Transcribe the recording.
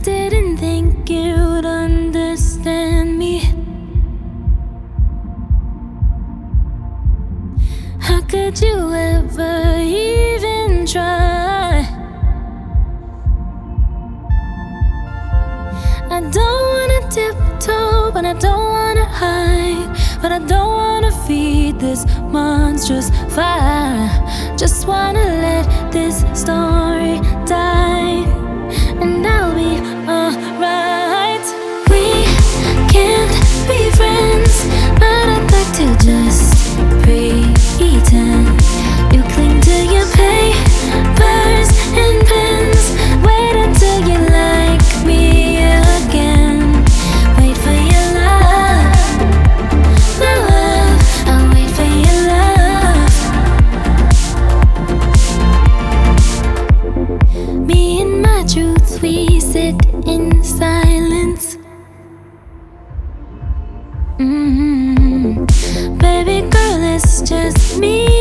didn't think you'd understand me. How could you ever even try? I don't wanna tiptoe, but I don't wanna hide. But I don't wanna feed this monstrous fire. Just wanna let this story die, and I'll be alright. We can't be friends, but I'd like to just pretend. You cling to your papers and pens. Wait until you like me again. Wait for your love, love. I'll wait for your love. Me and my truth, we sit in silence. Baby girl, it's just me